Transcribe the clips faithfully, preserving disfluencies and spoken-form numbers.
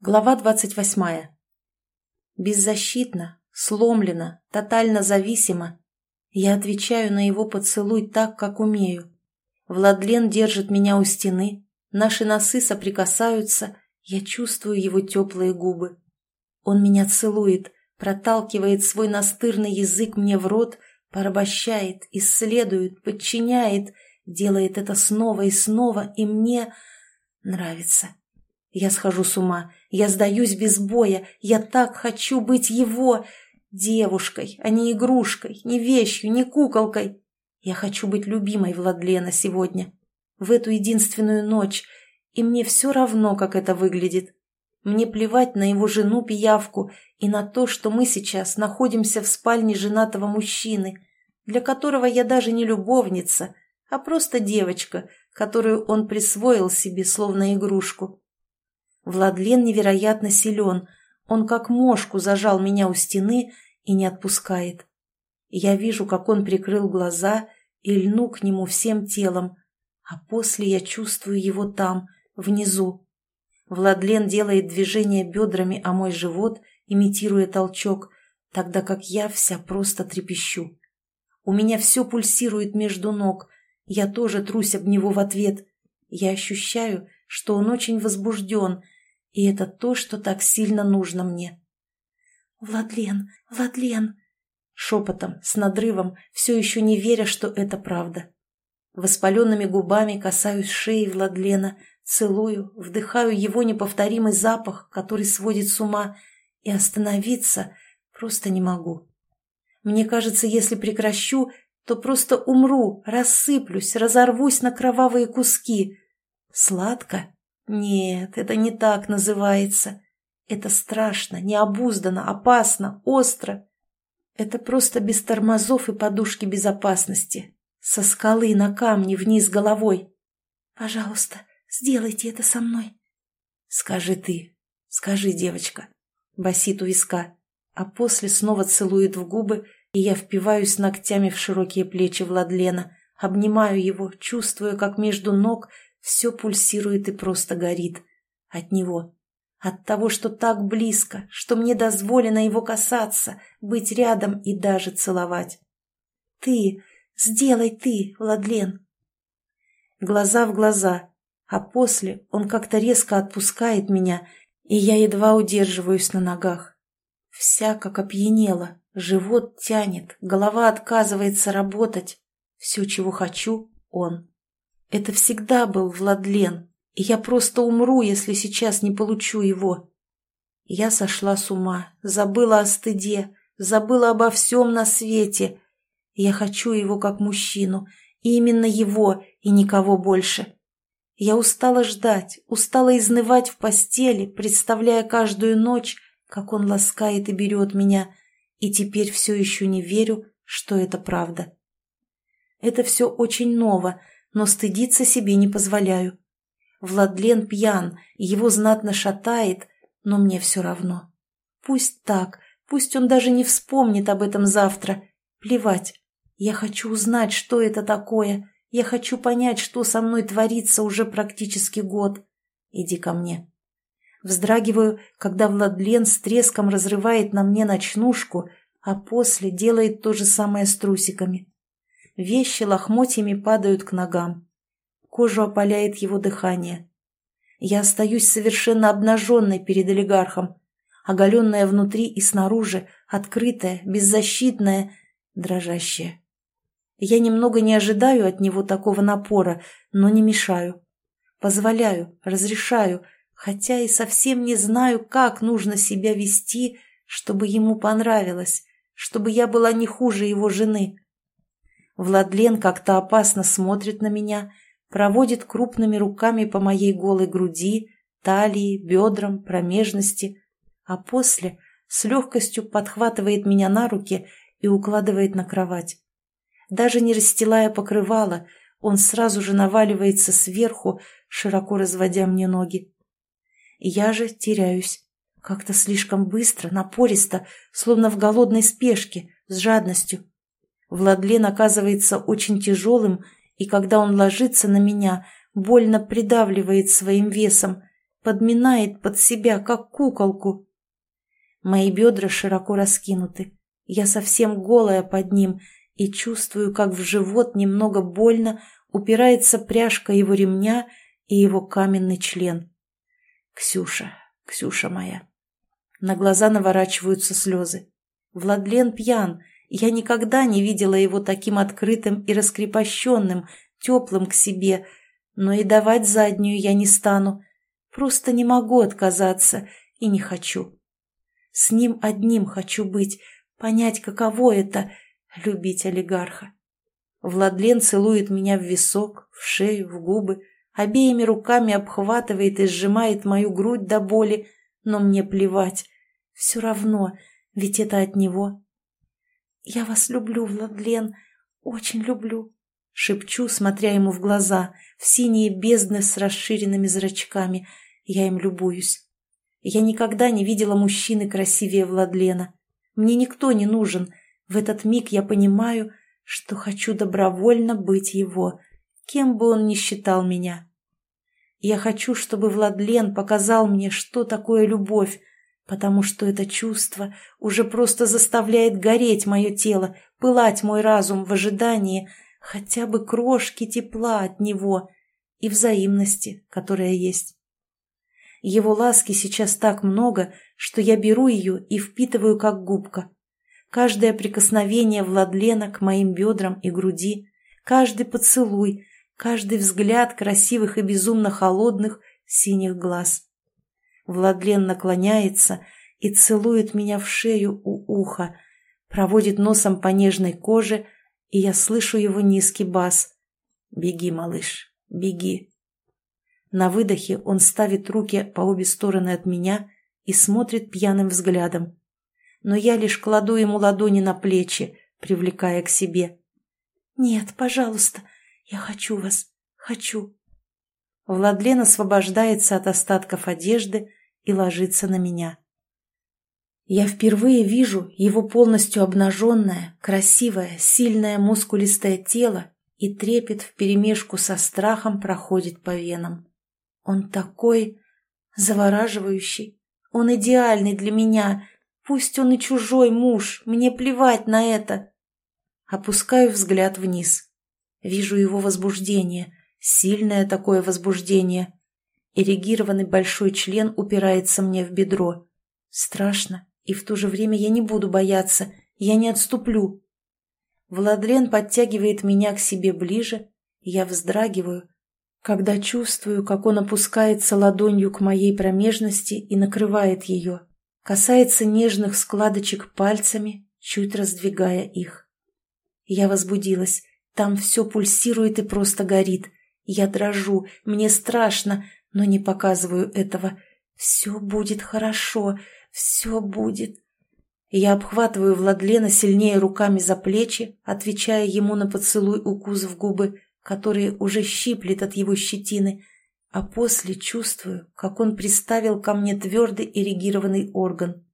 Глава двадцать восьмая. Беззащитно, сломлена, тотально зависима. Я отвечаю на его поцелуй так, как умею. Владлен держит меня у стены, наши носы соприкасаются, я чувствую его теплые губы. Он меня целует, проталкивает свой настырный язык мне в рот, порабощает, исследует, подчиняет, делает это снова и снова, и мне нравится. Я схожу с ума, я сдаюсь без боя, я так хочу быть его девушкой, а не игрушкой, не вещью, не куколкой. Я хочу быть любимой Владлена сегодня, в эту единственную ночь, и мне все равно, как это выглядит. Мне плевать на его жену-пиявку и на то, что мы сейчас находимся в спальне женатого мужчины, для которого я даже не любовница, а просто девочка, которую он присвоил себе словно игрушку. Владлен невероятно силен, он как мошку зажал меня у стены и не отпускает. Я вижу, как он прикрыл глаза и льну к нему всем телом, а после я чувствую его там, внизу. Владлен делает движение бедрами о мой живот, имитируя толчок, тогда как я вся просто трепещу. У меня все пульсирует между ног, я тоже трусь об него в ответ. Я ощущаю, что он очень возбужден, и это то, что так сильно нужно мне. «Владлен, Владлен!» Шепотом, с надрывом, все еще не веря, что это правда. Воспаленными губами касаюсь шеи Владлена, целую, вдыхаю его неповторимый запах, который сводит с ума, и остановиться просто не могу. Мне кажется, если прекращу, то просто умру, рассыплюсь, разорвусь на кровавые куски. Сладко? Нет, это не так называется. Это страшно, необузданно, опасно, остро. Это просто без тормозов и подушки безопасности. Со скалы на камне вниз головой. Пожалуйста, сделайте это со мной. Скажи ты, скажи, девочка. Басит у виска, а после снова целует в губы, и я впиваюсь ногтями в широкие плечи Владлена, обнимаю его, чувствуя, как между ног все пульсирует и просто горит. От него. От того, что так близко, что мне дозволено его касаться, быть рядом и даже целовать. Ты, сделай ты, Владлен. Глаза в глаза, а после он как-то резко отпускает меня, и я едва удерживаюсь на ногах. Вся как опьянела, живот тянет, голова отказывается работать. Все, чего хочу, он. Это всегда был Владлен, и я просто умру, если сейчас не получу его. Я сошла с ума, забыла о стыде, забыла обо всем на свете. Я хочу его как мужчину, и именно его, и никого больше. Я устала ждать, устала изнывать в постели, представляя каждую ночь, как он ласкает и берет меня, и теперь все еще не верю, что это правда. Это все очень ново, но стыдиться себе не позволяю. Владлен пьян, его знатно шатает, но мне все равно. Пусть так, пусть он даже не вспомнит об этом завтра. Плевать. Я хочу узнать, что это такое. Я хочу понять, что со мной творится уже практически год. Иди ко мне. Вздрагиваю, когда Владлен с треском разрывает на мне ночнушку, а после делает то же самое с трусиками. Вещи лохмотьями падают к ногам. Кожу опаляет его дыхание. Я остаюсь совершенно обнаженной перед олигархом, оголенная внутри и снаружи, открытая, беззащитная, дрожащая. Я немного не ожидаю от него такого напора, но не мешаю. Позволяю, разрешаю, хотя и совсем не знаю, как нужно себя вести, чтобы ему понравилось, чтобы я была не хуже его жены. Владлен как-то опасно смотрит на меня, проводит крупными руками по моей голой груди, талии, бедрам, промежности, а после с легкостью подхватывает меня на руки и укладывает на кровать. Даже не расстилая покрывало, он сразу же наваливается сверху, широко разводя мне ноги. Я же теряюсь. Как-то слишком быстро, напористо, словно в голодной спешке, с жадностью. Владлен оказывается очень тяжелым, и когда он ложится на меня, больно придавливает своим весом, подминает под себя, как куколку. Мои бедра широко раскинуты, я совсем голая под ним и чувствую, как в живот немного больно упирается пряжка его ремня и его каменный член. Ксюша, Ксюша моя. На глаза наворачиваются слезы. Владлен пьян, я никогда не видела его таким открытым и раскрепощенным, теплым к себе, но и давать заднюю я не стану. Просто не могу отказаться и не хочу. С ним одним хочу быть, понять, каково это — любить олигарха. Владлен целует меня в висок, в шею, в губы, обеими руками обхватывает и сжимает мою грудь до боли, но мне плевать. Все равно, ведь это от него. «Я вас люблю, Владлен, очень люблю», — шепчу, смотря ему в глаза, в синие бездны с расширенными зрачками. Я им любуюсь. Я никогда не видела мужчины красивее Владлена. Мне никто не нужен. В этот миг я понимаю, что хочу добровольно быть его, кем бы он ни считал меня. Я хочу, чтобы Владлен показал мне, что такое любовь, потому что это чувство уже просто заставляет гореть мое тело, пылать мой разум в ожидании хотя бы крошки тепла от него и взаимности, которая есть. Его ласки сейчас так много, что я беру ее и впитываю как губка. Каждое прикосновение Владлена к моим бедрам и груди, каждый поцелуй, каждый взгляд красивых и безумно холодных синих глаз. Владлен наклоняется и целует меня в шею у уха, проводит носом по нежной коже, и я слышу его низкий бас. «Беги, малыш, беги». На выдохе он ставит руки по обе стороны от меня и смотрит пьяным взглядом. Но я лишь кладу ему ладони на плечи, привлекая к себе. «Нет, пожалуйста, я хочу вас, хочу». Владлен освобождается от остатков одежды и ложится на меня. Я впервые вижу его полностью обнаженное, красивое, сильное мускулистое тело, и трепет вперемешку со страхом проходит по венам. Он такой завораживающий, он идеальный для меня, пусть он и чужой муж, мне плевать на это. Опускаю взгляд вниз. Вижу его возбуждение, сильное такое возбуждение. Эрегированный большой член упирается мне в бедро. Страшно, и в то же время я не буду бояться, я не отступлю. Владлен подтягивает меня к себе ближе, я вздрагиваю, когда чувствую, как он опускается ладонью к моей промежности и накрывает ее, касается нежных складочек пальцами, чуть раздвигая их. Я возбудилась, там все пульсирует и просто горит. Я дрожу, мне страшно, но не показываю этого. Все будет хорошо, все будет. Я обхватываю Владлена сильнее руками за плечи, отвечая ему на поцелуй укус в губы, который уже щиплет от его щетины, а после чувствую, как он приставил ко мне твердый эрегированный орган.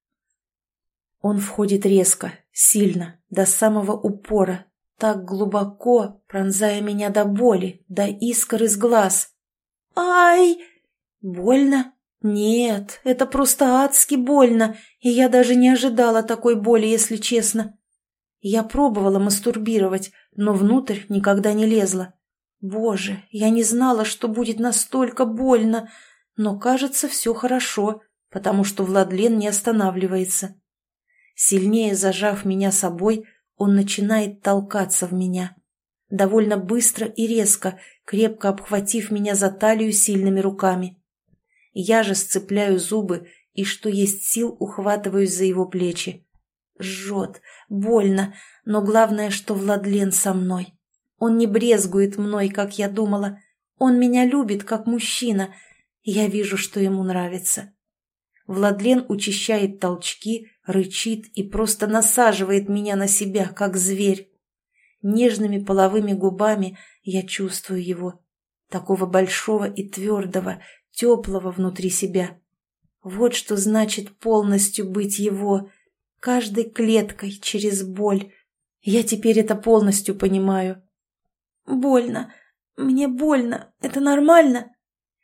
Он входит резко, сильно, до самого упора, так глубоко, пронзая меня до боли, до искр из глаз. Ай! Больно? Нет, это просто адски больно, и я даже не ожидала такой боли, если честно. Я пробовала мастурбировать, но внутрь никогда не лезла. Боже, я не знала, что будет настолько больно, но, кажется, все хорошо, потому что Владлен не останавливается. Сильнее зажав меня собой, он начинает толкаться в меня. Довольно быстро и резко, крепко обхватив меня за талию сильными руками. Я же сцепляю зубы и, что есть сил, ухватываюсь за его плечи. Жжет, больно, но главное, что Владлен со мной. Он не брезгует мной, как я думала. Он меня любит, как мужчина. Я вижу, что ему нравится. Владлен учащает толчки, рычит и просто насаживает меня на себя, как зверь. Нежными половыми губами я чувствую его, такого большого и твердого, теплого внутри себя. Вот что значит полностью быть его, каждой клеткой через боль. Я теперь это полностью понимаю. Больно, мне больно, это нормально?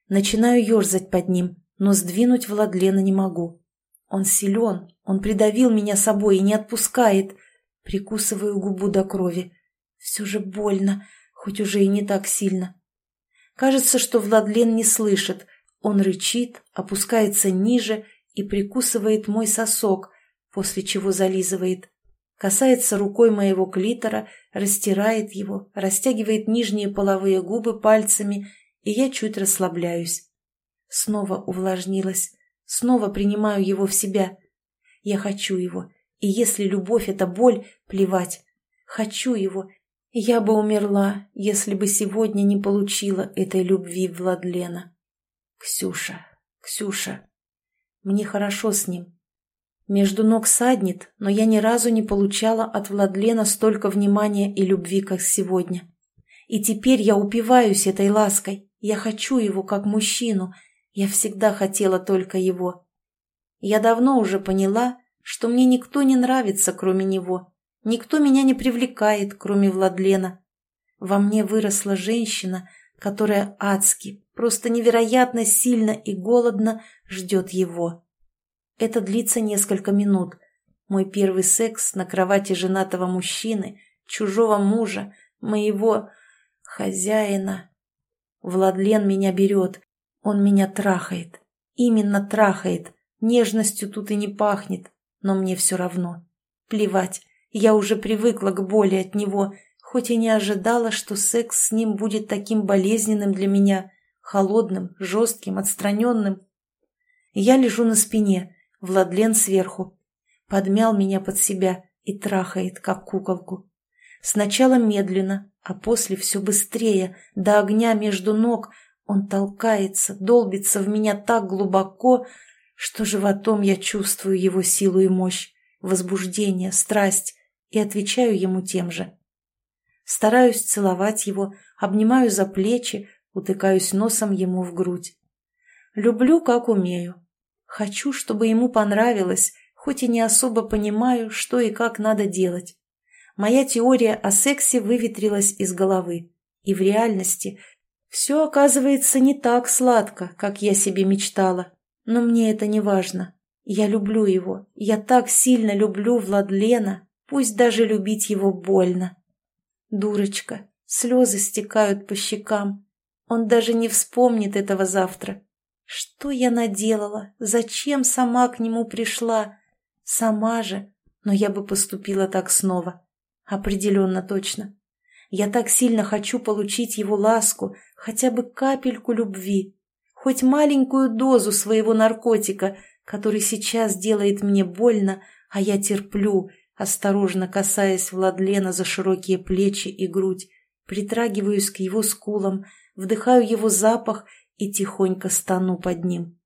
Начинаю ерзать под ним, но сдвинуть Владлена не могу. Он силен, он придавил меня собой и не отпускает. Прикусываю губу до крови. Все же больно, хоть уже и не так сильно. Кажется, что Владлен не слышит. Он рычит, опускается ниже и прикусывает мой сосок, после чего зализывает. Касается рукой моего клитора, растирает его, растягивает нижние половые губы пальцами, и я чуть расслабляюсь. Снова увлажнилась, снова принимаю его в себя. Я хочу его, и если любовь — это боль, плевать. Хочу его. Я бы умерла, если бы сегодня не получила этой любви Владлена. Ксюша, Ксюша. Мне хорошо с ним. Между ног саднет, но я ни разу не получала от Владлена столько внимания и любви, как сегодня. И теперь я упиваюсь этой лаской. Я хочу его как мужчину. Я всегда хотела только его. Я давно уже поняла, что мне никто не нравится, кроме него. Никто меня не привлекает, кроме Владлена. Во мне выросла женщина, которая адски, просто невероятно сильно и голодно ждет его. Это длится несколько минут. Мой первый секс на кровати женатого мужчины, чужого мужа, моего хозяина. Владлен меня берет, он меня трахает. Именно трахает. Нежностью тут и не пахнет, но мне все равно. Плевать, я уже привыкла к боли от него, хоть и не ожидала, что секс с ним будет таким болезненным для меня, холодным, жестким, отстраненным. Я лежу на спине, Владлен сверху. Подмял меня под себя и трахает, как куколку. Сначала медленно, а после все быстрее, до огня между ног. Он толкается, долбится в меня так глубоко, что животом я чувствую его силу и мощь, возбуждение, страсть, и отвечаю ему тем же. Стараюсь целовать его, обнимаю за плечи, утыкаюсь носом ему в грудь. Люблю, как умею. Хочу, чтобы ему понравилось, хоть и не особо понимаю, что и как надо делать. Моя теория о сексе выветрилась из головы, и в реальности все оказывается не так сладко, как я себе мечтала. Но мне это не важно. Я люблю его, я так сильно люблю Владлена, пусть даже любить его больно. Дурочка, слезы стекают по щекам. Он даже не вспомнит этого завтра. Что я наделала? Зачем сама к нему пришла? Сама же. Но я бы поступила так снова. Определенно точно. Я так сильно хочу получить его ласку, хотя бы капельку любви. Хоть маленькую дозу своего наркотика, который сейчас делает мне больно, а я терплю, осторожно касаясь Владлена за широкие плечи и грудь, притрагиваюсь к его скулам, вдыхаю его запах и тихонько стану под ним.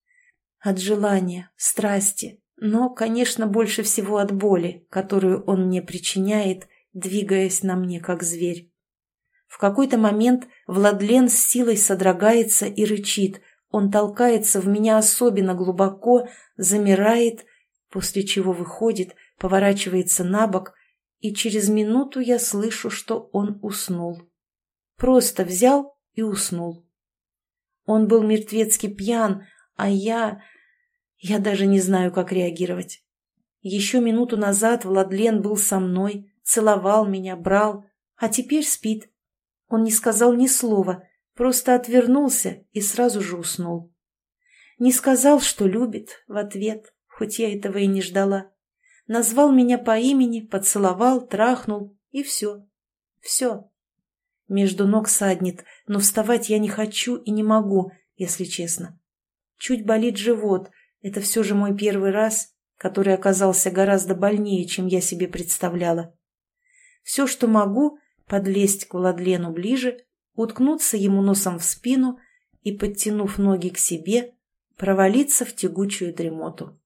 От желания, страсти, но, конечно, больше всего от боли, которую он мне причиняет, двигаясь на мне, как зверь. В какой-то момент Владлен с силой содрогается и рычит, он толкается в меня особенно глубоко, замирает, после чего выходит, поворачивается на бок, и через минуту я слышу, что он уснул. Просто взял и уснул. Он был мертвецки пьян, а я... Я даже не знаю, как реагировать. Еще минуту назад Владлен был со мной, целовал меня, брал, а теперь спит. Он не сказал ни слова, просто отвернулся и сразу же уснул. Не сказал, что любит, в ответ, хоть я этого и не ждала. Назвал меня по имени, поцеловал, трахнул, и все. Все. Между ног саднет, но вставать я не хочу и не могу, если честно. Чуть болит живот, это все же мой первый раз, который оказался гораздо больнее, чем я себе представляла. Все, что могу, подлезть к Владлену ближе, уткнуться ему носом в спину и, подтянув ноги к себе, провалиться в тягучую дремоту.